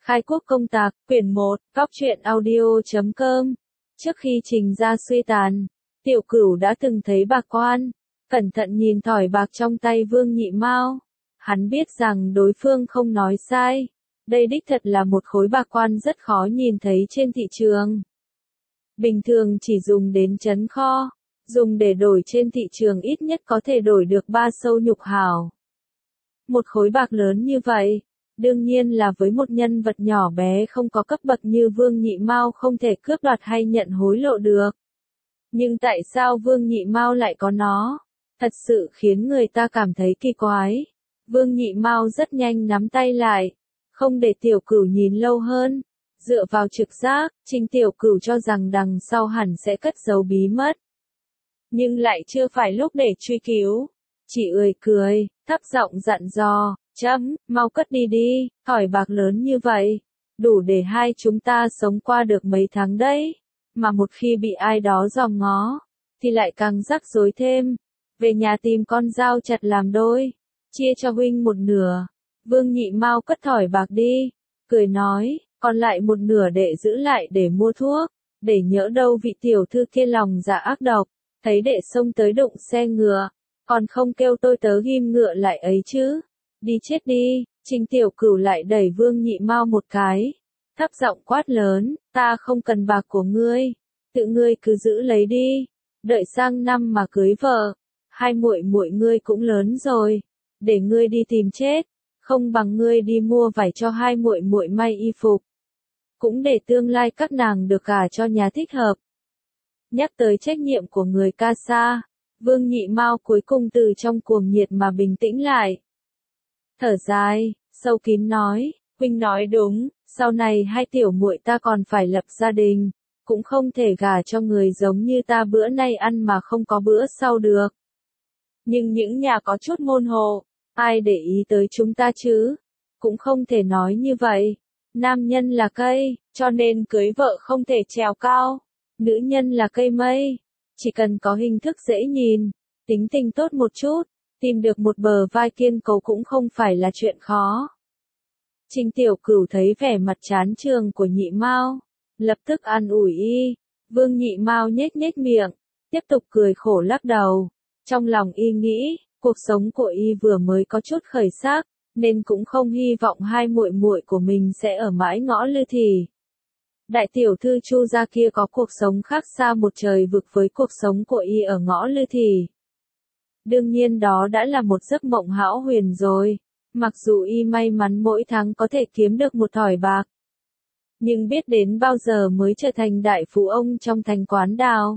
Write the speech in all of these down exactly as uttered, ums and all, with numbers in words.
Khai quốc công tạc, quyển một, góc truyện audio chấm com. Trước khi trình ra suy tàn, Tiểu Cửu đã từng thấy bạc quan, cẩn thận nhìn thỏi bạc trong tay Vương Nhị Mao. Hắn biết rằng đối phương không nói sai, đây đích thật là một khối bạc quan rất khó nhìn thấy trên thị trường. Bình thường chỉ dùng đến trấn kho, dùng để đổi trên thị trường ít nhất có thể đổi được ba sâu nhục hào. Một khối bạc lớn như vậy, đương nhiên là với một nhân vật nhỏ bé không có cấp bậc như Vương Nhị Mao không thể cướp đoạt hay nhận hối lộ được. Nhưng tại sao Vương Nhị Mao lại có nó? Thật sự khiến người ta cảm thấy kỳ quái. Vương Nhị Mao rất nhanh nắm tay lại, không để Tiểu Cửu nhìn lâu hơn. Dựa vào trực giác, Trình Tiểu Cửu cho rằng đằng sau hẳn sẽ cất giấu bí mật. Nhưng lại chưa phải lúc để truy cứu. Chỉ ươi cười, thấp giọng dặn dò, chấm, mau cất đi đi, thỏi bạc lớn như vậy, đủ để hai chúng ta sống qua được mấy tháng đấy. Mà một khi bị ai đó dòm ngó, thì lại càng rắc rối thêm. Về nhà tìm con dao chặt làm đôi, chia cho huynh một nửa. Vương Nhị Mao cất thỏi bạc đi, cười nói, còn lại một nửa đệ giữ lại để mua thuốc, để nhỡ đâu vị tiểu thư kia lòng dạ ác độc, thấy đệ xông tới đụng xe ngựa, còn không kêu tôi tớ ghim ngựa lại ấy chứ. Đi chết đi. Trình Tiểu Cửu lại đẩy Vương Nhị Mao một cái, thấp giọng quát lớn, ta không cần bạc của ngươi, tự ngươi cứ giữ lấy đi, đợi sang năm mà cưới vợ, hai muội muội ngươi cũng lớn rồi, để ngươi đi tìm chết, không bằng ngươi đi mua vải cho hai muội muội may y phục, cũng để tương lai các nàng được gả cho nhà thích hợp. Nhắc tới trách nhiệm của người ca sa, Vương Nhị Mao cuối cùng từ trong cuồng nhiệt mà bình tĩnh lại. Thở dài, sâu kín nói, huynh nói đúng, sau này hai tiểu muội ta còn phải lập gia đình, cũng không thể gả cho người giống như ta bữa nay ăn mà không có bữa sau được. Nhưng những nhà có chút môn hộ, ai để ý tới chúng ta chứ? Cũng không thể nói như vậy. Nam nhân là cây, cho nên cưới vợ không thể trèo cao. Nữ nhân là cây mây, chỉ cần có hình thức dễ nhìn, tính tình tốt một chút, tìm được một bờ vai kiên cố cũng không phải là chuyện khó. Trình Tiểu Cửu thấy vẻ mặt chán chường của Nhị Mao, lập tức an ủi y. Vương Nhị Mao nhếch nhếch miệng, tiếp tục cười khổ lắc đầu. Trong lòng y nghĩ, cuộc sống của y vừa mới có chút khởi sắc, nên cũng không hy vọng hai muội muội của mình sẽ ở mãi ngõ lư thì. Đại tiểu thư Chu gia kia có cuộc sống khác xa một trời vực với cuộc sống của y ở ngõ lư thì. Đương nhiên đó đã là một giấc mộng hão huyền rồi, mặc dù y may mắn mỗi tháng có thể kiếm được một thỏi bạc. Nhưng biết đến bao giờ mới trở thành đại phú ông trong thành Quán Đào.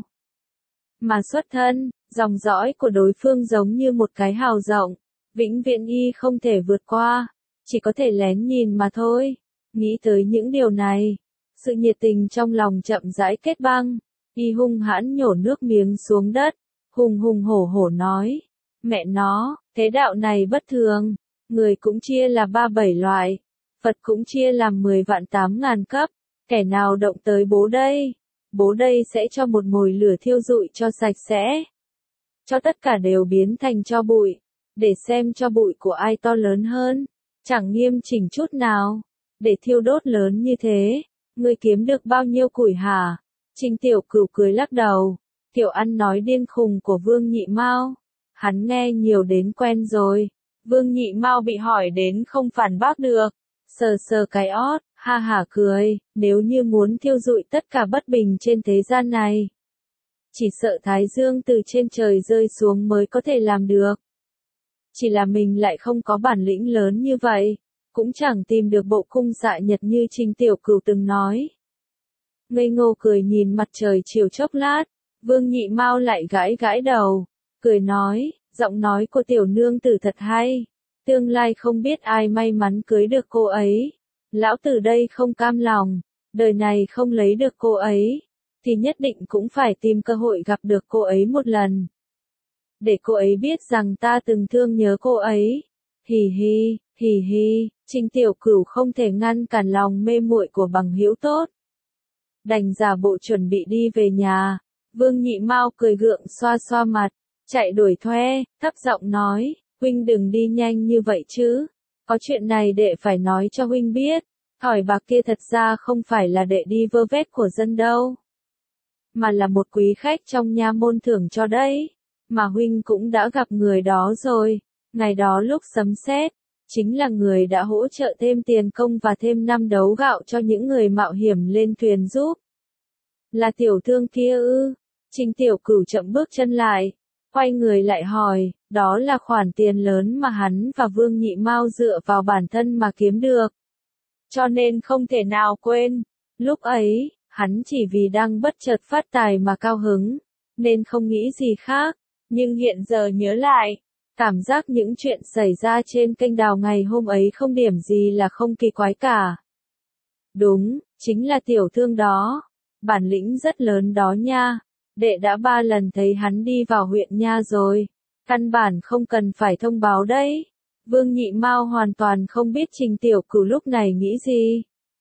Mà xuất thân, dòng dõi của đối phương giống như một cái hào rộng, vĩnh viễn y không thể vượt qua, chỉ có thể lén nhìn mà thôi. Nghĩ tới những điều này, sự nhiệt tình trong lòng chậm rãi kết băng, y hung hãn nhổ nước miếng xuống đất, hùng hùng hổ hổ nói, mẹ nó, thế đạo này bất thường, người cũng chia là ba bảy loại, Phật cũng chia làm mười vạn tám ngàn cấp, kẻ nào động tới bố đây, bố đây sẽ cho một mồi lửa thiêu rụi cho sạch sẽ, cho tất cả đều biến thành tro bụi, để xem tro bụi của ai to lớn hơn, chẳng nghiêm chỉnh chút nào, để thiêu đốt lớn như thế, ngươi kiếm được bao nhiêu củi hả? Trình Tiểu Cửu cười lắc đầu. Kiểu ăn nói điên khùng của Vương Nhị Mao, hắn nghe nhiều đến quen rồi. Vương Nhị Mao bị hỏi đến không phản bác được, sờ sờ cái ót, ha hả cười, nếu như muốn thiêu rụi tất cả bất bình trên thế gian này, chỉ sợ Thái Dương từ trên trời rơi xuống mới có thể làm được. Chỉ là mình lại không có bản lĩnh lớn như vậy, cũng chẳng tìm được bộ cung dạ nhật như Trình Tiểu Cửu từng nói. Ngây ngô cười nhìn mặt trời chiều chốc lát. Vương Nhị Mao lại gãi gãi đầu, cười nói, giọng nói của tiểu nương tử thật hay, tương lai không biết ai may mắn cưới được cô ấy. Lão tử đây không cam lòng, đời này không lấy được cô ấy, thì nhất định cũng phải tìm cơ hội gặp được cô ấy một lần. Để cô ấy biết rằng ta từng thương nhớ cô ấy. Hì hì, hì hì, Trình Tiểu Cửu không thể ngăn cản lòng mê muội của bằng hữu tốt. Đành giả bộ chuẩn bị đi về nhà. Vương Nhị Mao cười gượng xoa xoa mặt, chạy đuổi thoe, thấp giọng nói, huynh đừng đi nhanh như vậy chứ, có chuyện này đệ phải nói cho huynh biết. Thỏi bạc kia thật ra không phải là đệ đi vơ vét của dân đâu, mà là một quý khách trong nha môn thưởng cho đấy, mà huynh cũng đã gặp người đó rồi, ngày đó lúc sấm sét, chính là người đã hỗ trợ thêm tiền công và thêm năm đấu gạo cho những người mạo hiểm lên thuyền giúp. Là tiểu thương kia ư? Trình Tiểu Cửu chậm bước chân lại, quay người lại hỏi, đó là khoản tiền lớn mà hắn và Vương Nhị Mao dựa vào bản thân mà kiếm được. Cho nên không thể nào quên, lúc ấy, hắn chỉ vì đang bất chợt phát tài mà cao hứng, nên không nghĩ gì khác, nhưng hiện giờ nhớ lại, cảm giác những chuyện xảy ra trên kênh đào ngày hôm ấy không điểm gì là không kỳ quái cả. Đúng, chính là tiểu thương đó, bản lĩnh rất lớn đó nha, đệ đã ba lần thấy hắn đi vào huyện nha rồi, căn bản không cần phải thông báo đấy. Vương Nhị Mao hoàn toàn không biết Trình Tiểu Cửu lúc này nghĩ gì.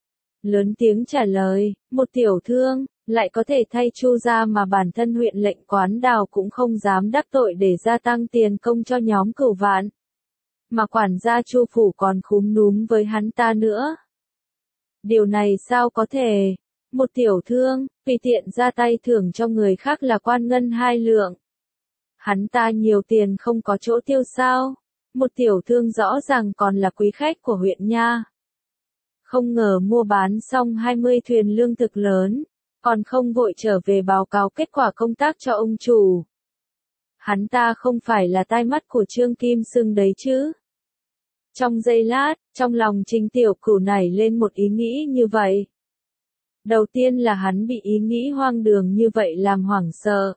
Lớn tiếng trả lời, một tiểu thương, lại có thể thay Chu gia mà bản thân huyện lệnh Quán Đào cũng không dám đắc tội để gia tăng tiền công cho nhóm Cửu Vạn. Mà quản gia Chu phủ còn khúm núm với hắn ta nữa. Điều này sao có thể? Một tiểu thương, tùy tiện ra tay thưởng cho người khác là quan ngân hai lượng. Hắn ta nhiều tiền không có chỗ tiêu sao? Một tiểu thương rõ ràng còn là quý khách của huyện nha. Không ngờ mua bán xong hai mươi thuyền lương thực lớn, còn không vội trở về báo cáo kết quả công tác cho ông chủ. Hắn ta không phải là tai mắt của Trương Kim Sưng đấy chứ? Trong giây lát, trong lòng Trình Tiểu Cửu nảy lên một ý nghĩ như vậy. Đầu tiên là hắn bị ý nghĩ hoang đường như vậy làm hoảng sợ.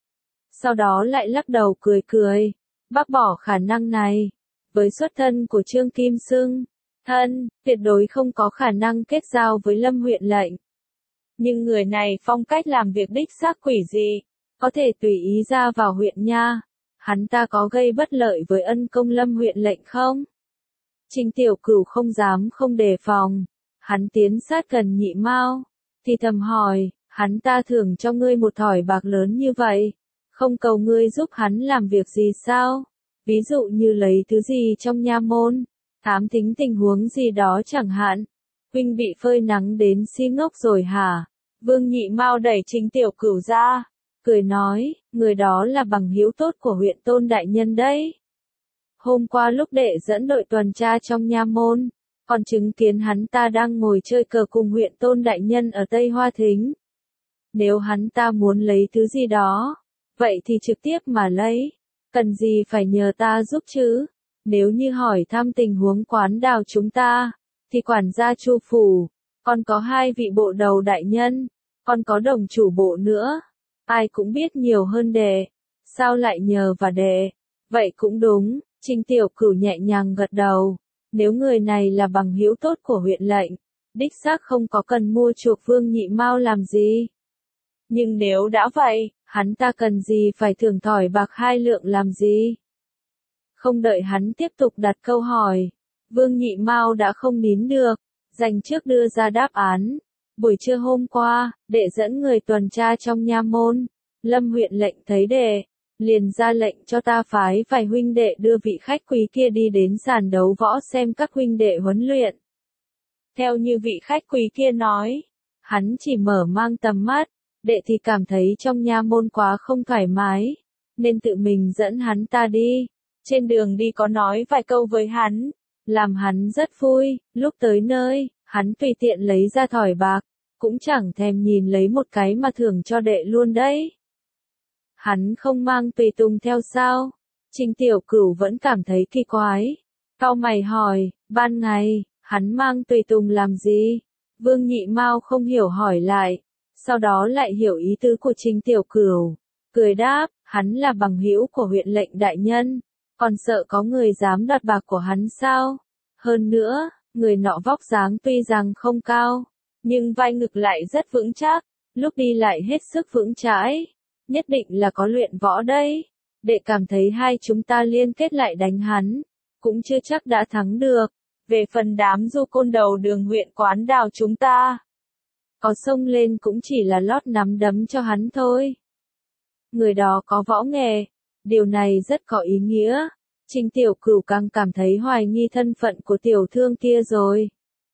Sau đó lại lắc đầu cười cười, bác bỏ khả năng này. Với xuất thân của Trương Kim Sưng, thân, tuyệt đối không có khả năng kết giao với Lâm huyện lệnh. Nhưng người này phong cách làm việc đích xác quỷ dị, có thể tùy ý ra vào huyện nha. Hắn ta có gây bất lợi với ân công Lâm huyện lệnh không? Trình Tiểu Cửu không dám không đề phòng. Hắn tiến sát gần Nhị Mao, thì thầm hỏi, hắn ta thưởng cho ngươi một thỏi bạc lớn như vậy, không cầu ngươi giúp hắn làm việc gì sao? Ví dụ như lấy thứ gì trong nha môn, thám thính tình huống gì đó chẳng hạn. Huynh bị phơi nắng đến si ngốc rồi hả? Vương Nhị Mao đẩy Trình Tiểu Cửu ra, cười nói, người đó là bằng hữu tốt của huyện Tôn đại nhân đấy. Hôm qua lúc đệ dẫn đội tuần tra trong nha môn, còn chứng kiến hắn ta đang ngồi chơi cờ cùng huyện Tôn đại nhân ở Tây Hoa Thính. Nếu hắn ta muốn lấy thứ gì đó, vậy thì trực tiếp mà lấy, cần gì phải nhờ ta giúp chứ? Nếu như hỏi thăm tình huống Quán Đào chúng ta, thì quản gia Chu phủ, còn có hai vị bộ đầu đại nhân, còn có đồng chủ bộ nữa, ai cũng biết nhiều hơn đệ, sao lại nhờ và đệ? Vậy cũng đúng, Trình Tiểu Cửu nhẹ nhàng gật đầu, nếu người này là bằng hữu tốt của huyện lệnh, đích xác không có cần mua chuộc Vương Nhị Mao làm gì. Nhưng nếu đã vậy, hắn ta cần gì phải thưởng thỏi bạc hai lượng làm gì? Không đợi hắn tiếp tục đặt câu hỏi, Vương Nhị Mao đã không nín được, dành trước đưa ra đáp án. Buổi trưa hôm qua, đệ dẫn người tuần tra trong nha môn, Lâm huyện lệnh thấy đệ, liền ra lệnh cho ta phái vài huynh đệ đưa vị khách quý kia đi đến sàn đấu võ xem các huynh đệ huấn luyện. Theo như vị khách quý kia nói, hắn chỉ mở mang tầm mắt, đệ thì cảm thấy trong nha môn quá không thoải mái, nên tự mình dẫn hắn ta đi. Trên đường đi có nói vài câu với hắn, làm hắn rất vui, lúc tới nơi, hắn tùy tiện lấy ra thỏi bạc, cũng chẳng thèm nhìn lấy một cái mà thưởng cho đệ luôn đấy. Hắn không mang tùy tùng theo sao? Trình Tiểu Cửu vẫn cảm thấy kỳ quái. Cau mày hỏi, ban ngày, hắn mang tùy tùng làm gì? Vương Nhị Mao không hiểu hỏi lại, sau đó lại hiểu ý tứ của Trình Tiểu Cửu, cười đáp, hắn là bằng hữu của huyện lệnh đại nhân, còn sợ có người dám đoạt bạc của hắn sao? Hơn nữa, người nọ vóc dáng tuy rằng không cao, nhưng vai ngực lại rất vững chắc, lúc đi lại hết sức vững chãi, nhất định là có luyện võ đây. Đệ cảm thấy hai chúng ta liên kết lại đánh hắn, cũng chưa chắc đã thắng được. Về phần đám du côn đầu đường huyện Quán Đào chúng ta, có xông lên cũng chỉ là lót nắm đấm cho hắn thôi. Người đó có võ nghệ, điều này rất có ý nghĩa. Trình Tiểu Cửu càng cảm thấy hoài nghi thân phận của tiểu thương kia rồi.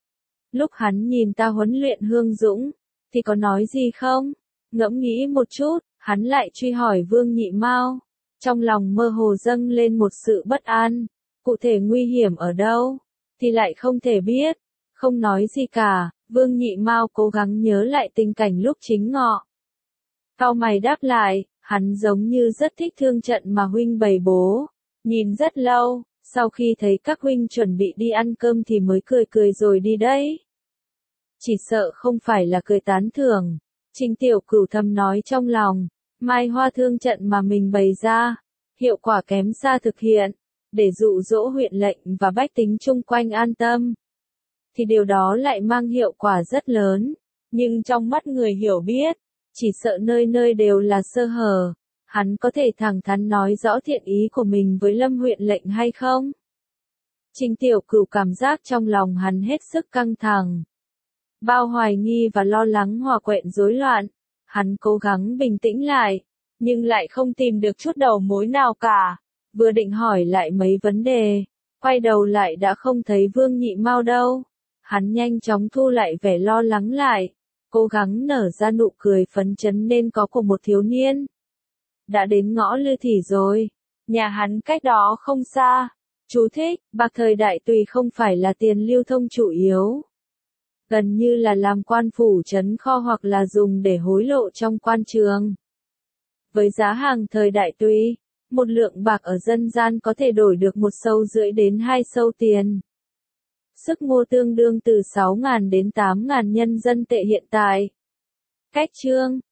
Lúc hắn nhìn ta huấn luyện Hương Dũng, thì có nói gì không? Ngẫm nghĩ một chút, hắn lại truy hỏi Vương Nhị Mao. Trong lòng mơ hồ dâng lên một sự bất an. Cụ thể nguy hiểm ở đâu? Thì lại không thể biết. Không nói gì cả, Vương Nhị Mao cố gắng nhớ lại tình cảnh lúc chính ngọ. Cau mày đáp lại, hắn giống như rất thích thương trận mà huynh bày bố. Nhìn rất lâu, sau khi thấy các huynh chuẩn bị đi ăn cơm thì mới cười cười rồi đi đấy. Chỉ sợ không phải là cười tán thưởng. Trình Tiểu Cửu thầm nói trong lòng, mai hoa thương trận mà mình bày ra, hiệu quả kém xa thực hiện, để dụ dỗ huyện lệnh và bách tính chung quanh an tâm. Thì điều đó lại mang hiệu quả rất lớn, nhưng trong mắt người hiểu biết, chỉ sợ nơi nơi đều là sơ hở. Hắn có thể thẳng thắn nói rõ thiện ý của mình với Lâm huyện lệnh hay không? Trình Tiểu Cửu cảm giác trong lòng hắn hết sức căng thẳng. Bao hoài nghi và lo lắng hòa quyện rối loạn. Hắn cố gắng bình tĩnh lại, nhưng lại không tìm được chút đầu mối nào cả. Vừa định hỏi lại mấy vấn đề, quay đầu lại đã không thấy Vương Nhị Mao đâu. Hắn nhanh chóng thu lại vẻ lo lắng lại, cố gắng nở ra nụ cười phấn chấn nên có của một thiếu niên. Đã đến ngõ Lư Thị rồi, nhà hắn cách đó không xa. Chú thích, bạc thời đại tùy không phải là tiền lưu thông chủ yếu. Gần như là làm quan phủ trấn kho hoặc là dùng để hối lộ trong quan trường. Với giá hàng thời đại tùy, một lượng bạc ở dân gian có thể đổi được một sâu rưỡi đến hai sâu tiền. Sức mua tương đương từ sáu nghìn đến tám nghìn nhân dân tệ hiện tại. Cách chương